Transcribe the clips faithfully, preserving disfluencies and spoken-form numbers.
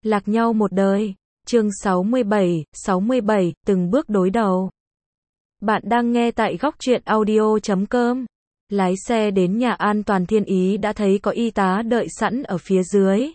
Lạc nhau một đời. Chương sáu mươi bảy, sáu mươi bảy, từng bước đối đầu. Bạn đang nghe tại góc truyện audio chấm com. Lái xe đến nhà an toàn Thiên Ý đã thấy có y tá đợi sẵn ở phía dưới.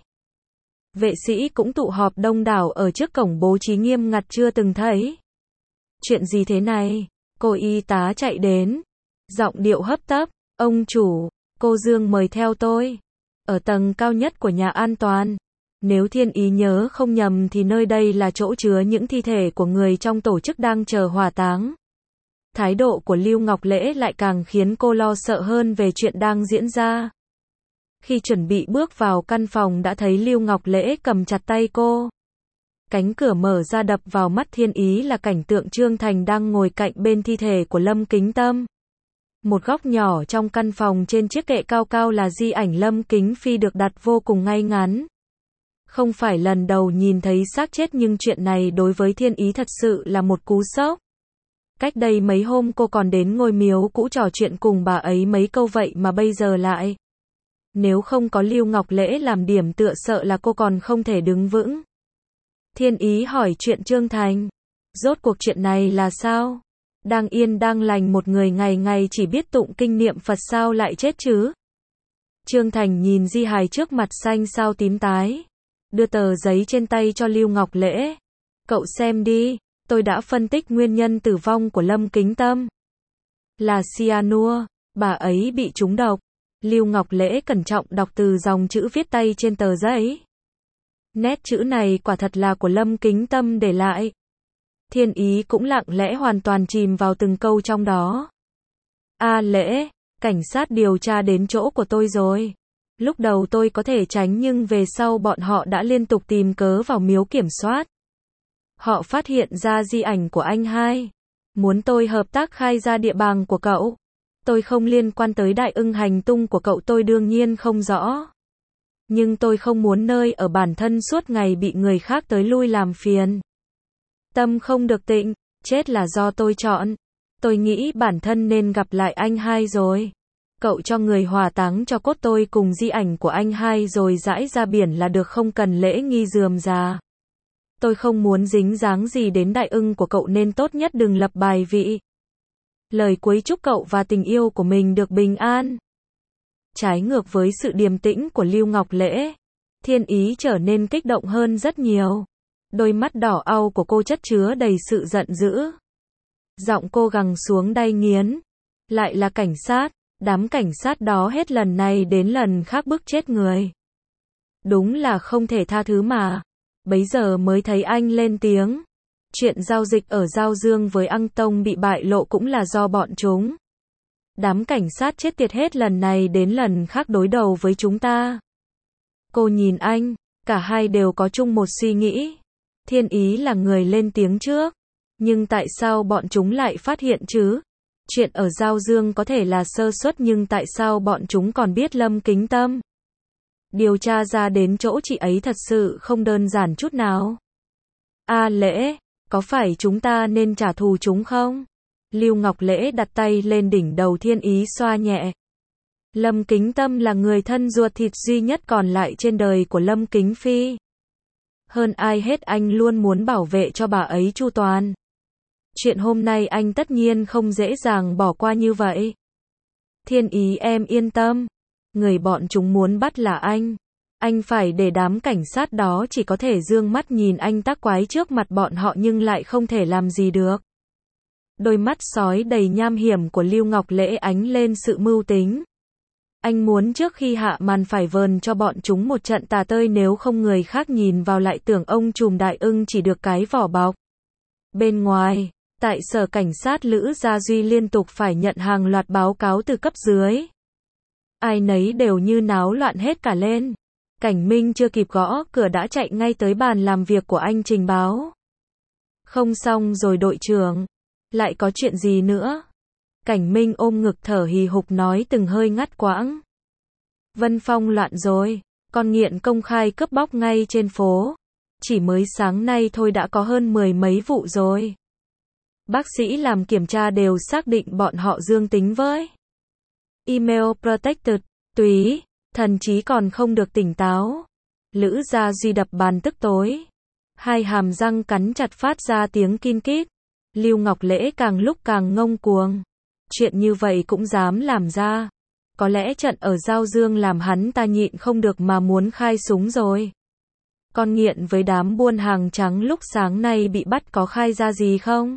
Vệ sĩ cũng tụ họp đông đảo ở trước cổng bố trí nghiêm ngặt chưa từng thấy. Chuyện gì thế này? Cô y tá chạy đến. Giọng điệu hấp tấp. Ông chủ, cô Dương mời theo tôi. Ở tầng cao nhất của nhà an toàn. Nếu Thiên Ý nhớ không nhầm thì nơi đây là chỗ chứa những thi thể của người trong tổ chức đang chờ hỏa táng. Thái độ của Lưu Ngọc Lễ lại càng khiến cô lo sợ hơn về chuyện đang diễn ra. Khi chuẩn bị bước vào căn phòng đã thấy Lưu Ngọc Lễ cầm chặt tay cô. Cánh cửa mở ra đập vào mắt Thiên Ý là cảnh tượng Trương Thành đang ngồi cạnh bên thi thể của Lâm Kính Tâm. Một góc nhỏ trong căn phòng trên chiếc kệ cao cao là di ảnh Lâm Kính Phi được đặt vô cùng ngay ngắn. Không phải lần đầu nhìn thấy xác chết nhưng chuyện này đối với Thiên Ý thật sự là một cú sốc. Cách đây mấy hôm cô còn đến ngôi miếu cũ trò chuyện cùng bà ấy mấy câu vậy mà bây giờ lại. Nếu không có Lưu Ngọc Lễ làm điểm tựa sợ là cô còn không thể đứng vững. Thiên Ý hỏi chuyện Trương Thành. Rốt cuộc chuyện này là sao? Đang yên đang lành một người ngày ngày chỉ biết tụng kinh niệm Phật sao lại chết chứ? Trương Thành nhìn di hài trước mặt xanh xao tím tái. Đưa tờ giấy trên tay cho Lưu Ngọc Lễ. Cậu xem đi, tôi đã phân tích nguyên nhân tử vong của Lâm Kính Tâm. Là cyanua, bà ấy bị trúng độc. Lưu Ngọc Lễ cẩn trọng đọc từ dòng chữ viết tay trên tờ giấy. Nét chữ này quả thật là của Lâm Kính Tâm để lại. Thiên Ý cũng lặng lẽ hoàn toàn chìm vào từng câu trong đó. A Lễ, cảnh sát điều tra đến chỗ của tôi rồi. Lúc đầu tôi có thể tránh nhưng về sau bọn họ đã liên tục tìm cớ vào miếu kiểm soát. Họ phát hiện ra di ảnh của anh hai. Muốn tôi hợp tác khai ra địa bàn của cậu. Tôi không liên quan tới đại ưng hành tung của cậu tôi đương nhiên không rõ. Nhưng tôi không muốn nơi ở bản thân suốt ngày bị người khác tới lui làm phiền. Tâm không được tịnh, chết là do tôi chọn. Tôi nghĩ bản thân nên gặp lại anh hai rồi. Cậu cho người hỏa táng cho cốt tôi cùng di ảnh của anh hai rồi rải ra biển là được không cần lễ nghi rườm rà. Tôi không muốn dính dáng gì đến đại ưng của cậu nên tốt nhất đừng lập bài vị. Lời cuối chúc cậu và tình yêu của mình được bình an. Trái ngược với sự điềm tĩnh của Lưu Ngọc Lễ, Thiên Ý trở nên kích động hơn rất nhiều. Đôi mắt đỏ au của cô chất chứa đầy sự giận dữ. Giọng cô gằn xuống đay nghiến. Lại là cảnh sát. Đám cảnh sát đó hết lần này đến lần khác bức chết người. Đúng là không thể tha thứ mà. Bấy giờ mới thấy anh lên tiếng. Chuyện giao dịch ở Giao Dương với Ăng Tông bị bại lộ cũng là do bọn chúng. Đám cảnh sát chết tiệt hết lần này đến lần khác đối đầu với chúng ta. Cô nhìn anh, cả hai đều có chung một suy nghĩ. Thiên Ý là người lên tiếng trước. Nhưng tại sao bọn chúng lại phát hiện chứ? Chuyện ở Giao Dương có thể là sơ suất nhưng tại sao bọn chúng còn biết Lâm Kính Tâm? Điều tra ra đến chỗ chị ấy thật sự không đơn giản chút nào. A Lễ, có phải chúng ta nên trả thù chúng không? Lưu Ngọc Lễ đặt tay lên đỉnh đầu Thiên Ý xoa nhẹ. Lâm Kính Tâm là người thân ruột thịt duy nhất còn lại trên đời của Lâm Kính Phi. Hơn ai hết anh luôn muốn bảo vệ cho bà ấy chu toàn. Chuyện hôm nay anh tất nhiên không dễ dàng bỏ qua như vậy. Thiên Ý em yên tâm. Người bọn chúng muốn bắt là anh. Anh phải để đám cảnh sát đó chỉ có thể dương mắt nhìn anh tác quái trước mặt bọn họ nhưng lại không thể làm gì được. Đôi mắt sói đầy nham hiểm của Lưu Ngọc Lễ ánh lên sự mưu tính. Anh muốn trước khi hạ màn phải vờn cho bọn chúng một trận tà tơi nếu không người khác nhìn vào lại tưởng ông trùm đại ưng chỉ được cái vỏ bọc. Bên ngoài, tại sở cảnh sát Lữ Gia Duy liên tục phải nhận hàng loạt báo cáo từ cấp dưới. Ai nấy đều như náo loạn hết cả lên. Cảnh Minh chưa kịp gõ cửa đã chạy ngay tới bàn làm việc của anh trình báo. Không xong rồi đội trưởng. Lại có chuyện gì nữa? Cảnh Minh ôm ngực thở hì hục nói từng hơi ngắt quãng. Vân Phong loạn rồi. Con nghiện công khai cướp bóc ngay trên phố. Chỉ mới sáng nay thôi đã có hơn mười mấy vụ rồi. Bác sĩ làm kiểm tra đều xác định bọn họ dương tính với email protected, túy, thần trí còn không được tỉnh táo. Lữ Gia Duy đập bàn tức tối. Hai hàm răng cắn chặt phát ra tiếng kin kít. Lưu Ngọc Lễ càng lúc càng ngông cuồng. Chuyện như vậy cũng dám làm ra. Có lẽ trận ở Giao Dương làm hắn ta nhịn không được mà muốn khai súng rồi. Con nghiện với đám buôn hàng trắng lúc sáng nay bị bắt có khai ra gì không?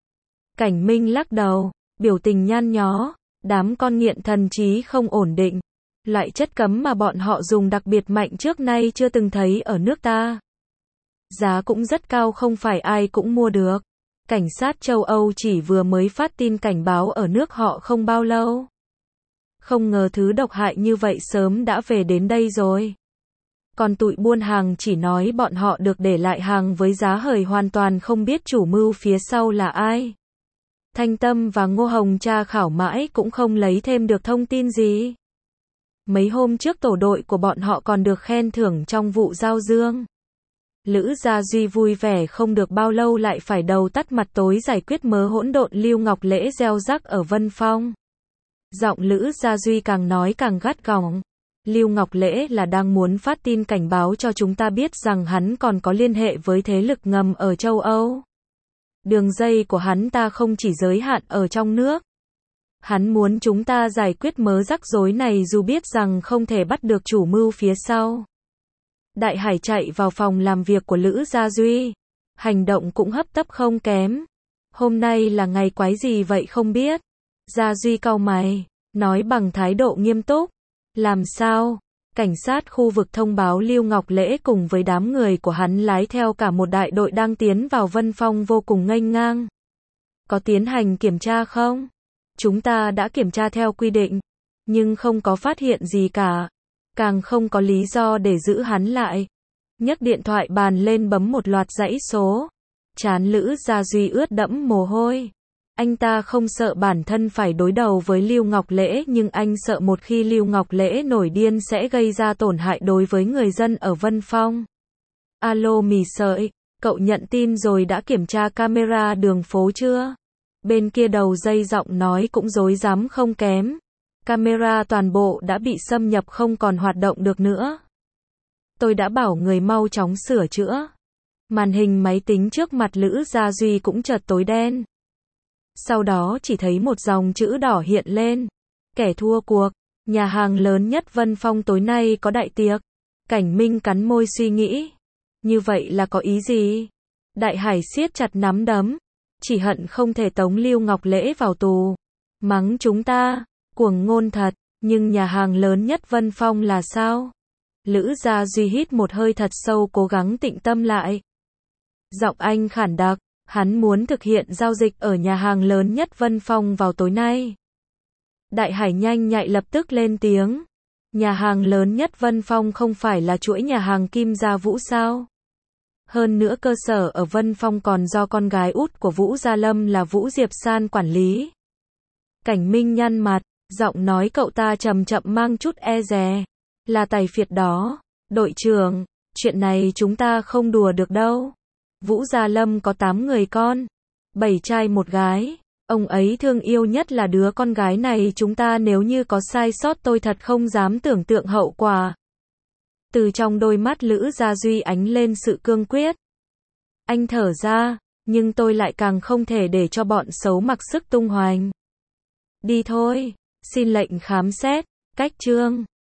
Cảnh Minh lắc đầu, biểu tình nhăn nhó. Đám con nghiện thần trí không ổn định. Loại chất cấm mà bọn họ dùng đặc biệt mạnh trước nay chưa từng thấy ở nước ta. Giá cũng rất cao, không phải ai cũng mua được. Cảnh sát châu Âu chỉ vừa mới phát tin cảnh báo ở nước họ không bao lâu. Không ngờ thứ độc hại như vậy sớm đã về đến đây rồi. Còn tụi buôn hàng chỉ nói bọn họ được để lại hàng với giá hời, hoàn toàn không biết chủ mưu phía sau là ai. Thanh Tâm và Ngô Hồng tra khảo mãi cũng không lấy thêm được thông tin gì. Mấy hôm trước tổ đội của bọn họ còn được khen thưởng trong vụ Giao Dương. Lữ Gia Duy vui vẻ không được bao lâu lại phải đầu tắt mặt tối giải quyết mớ hỗn độn Lưu Ngọc Lễ gieo rắc ở Vân Phong. Giọng Lữ Gia Duy càng nói càng gắt gỏng. Lưu Ngọc Lễ là đang muốn phát tin cảnh báo cho chúng ta biết rằng hắn còn có liên hệ với thế lực ngầm ở châu Âu. Đường dây của hắn ta không chỉ giới hạn ở trong nước. Hắn muốn chúng ta giải quyết mớ rắc rối này dù biết rằng không thể bắt được chủ mưu phía sau. Đại Hải chạy vào phòng làm việc của Lữ Gia Duy. Hành động cũng hấp tấp không kém. Hôm nay là ngày quái gì vậy không biết. Gia Duy cau mày, nói bằng thái độ nghiêm túc. Làm sao? Cảnh sát khu vực thông báo Lưu Ngọc Lễ cùng với đám người của hắn lái theo cả một đại đội đang tiến vào Vân Phong vô cùng nghênh ngang. Có tiến hành kiểm tra không? Chúng ta đã kiểm tra theo quy định, nhưng không có phát hiện gì cả. Càng không có lý do để giữ hắn lại. Nhấc điện thoại bàn lên bấm một loạt dãy số. Trán Lữ Gia Duy ướt đẫm mồ hôi. Anh ta không sợ bản thân phải đối đầu với Lưu Ngọc Lễ, nhưng anh sợ một khi Lưu Ngọc Lễ nổi điên sẽ gây ra tổn hại đối với người dân ở Vân Phong. Alo mì sợi, cậu nhận tin rồi, đã kiểm tra camera đường phố chưa? Bên kia đầu dây giọng nói cũng rối rắm không kém. Camera toàn bộ đã bị xâm nhập, không còn hoạt động được nữa. Tôi đã bảo người mau chóng sửa chữa. Màn hình máy tính trước mặt Lữ Gia Duy cũng chợt tối đen. Sau đó chỉ thấy một dòng chữ đỏ hiện lên. Kẻ thua cuộc. Nhà hàng lớn nhất Vân Phong tối nay có đại tiệc. Cảnh Minh cắn môi suy nghĩ. Như vậy là có ý gì? Đại Hải siết chặt nắm đấm. Chỉ hận không thể tống Lưu Ngọc Lễ vào tù. Mắng chúng ta. Cuồng ngôn thật. Nhưng nhà hàng lớn nhất Vân Phong là sao? Lữ Gia Duy hít một hơi thật sâu, cố gắng tĩnh tâm lại. Giọng anh khản đặc. Hắn muốn thực hiện giao dịch ở nhà hàng lớn nhất Vân Phong vào tối nay. Đại Hải nhanh nhạy lập tức lên tiếng. Nhà hàng lớn nhất Vân Phong không phải là chuỗi nhà hàng Kim Gia Vũ sao? Hơn nữa cơ sở ở Vân Phong còn do con gái út của Vũ Gia Lâm là Vũ Diệp San quản lý. Cảnh Minh nhăn mặt, giọng nói cậu ta chậm chậm mang chút e dè. Là tài phiệt đó. Đội trưởng, chuyện này chúng ta không đùa được đâu. Vũ Gia Lâm có tám người con, bảy trai một gái. Ông ấy thương yêu nhất là đứa con gái này chúng ta, nếu như có sai sót tôi thật không dám tưởng tượng hậu quả. Từ trong đôi mắt Lữ Gia Duy ánh lên sự cương quyết. Anh thở ra, nhưng tôi lại càng không thể để cho bọn xấu mặc sức tung hoành. Đi thôi, xin lệnh khám xét, cách chương.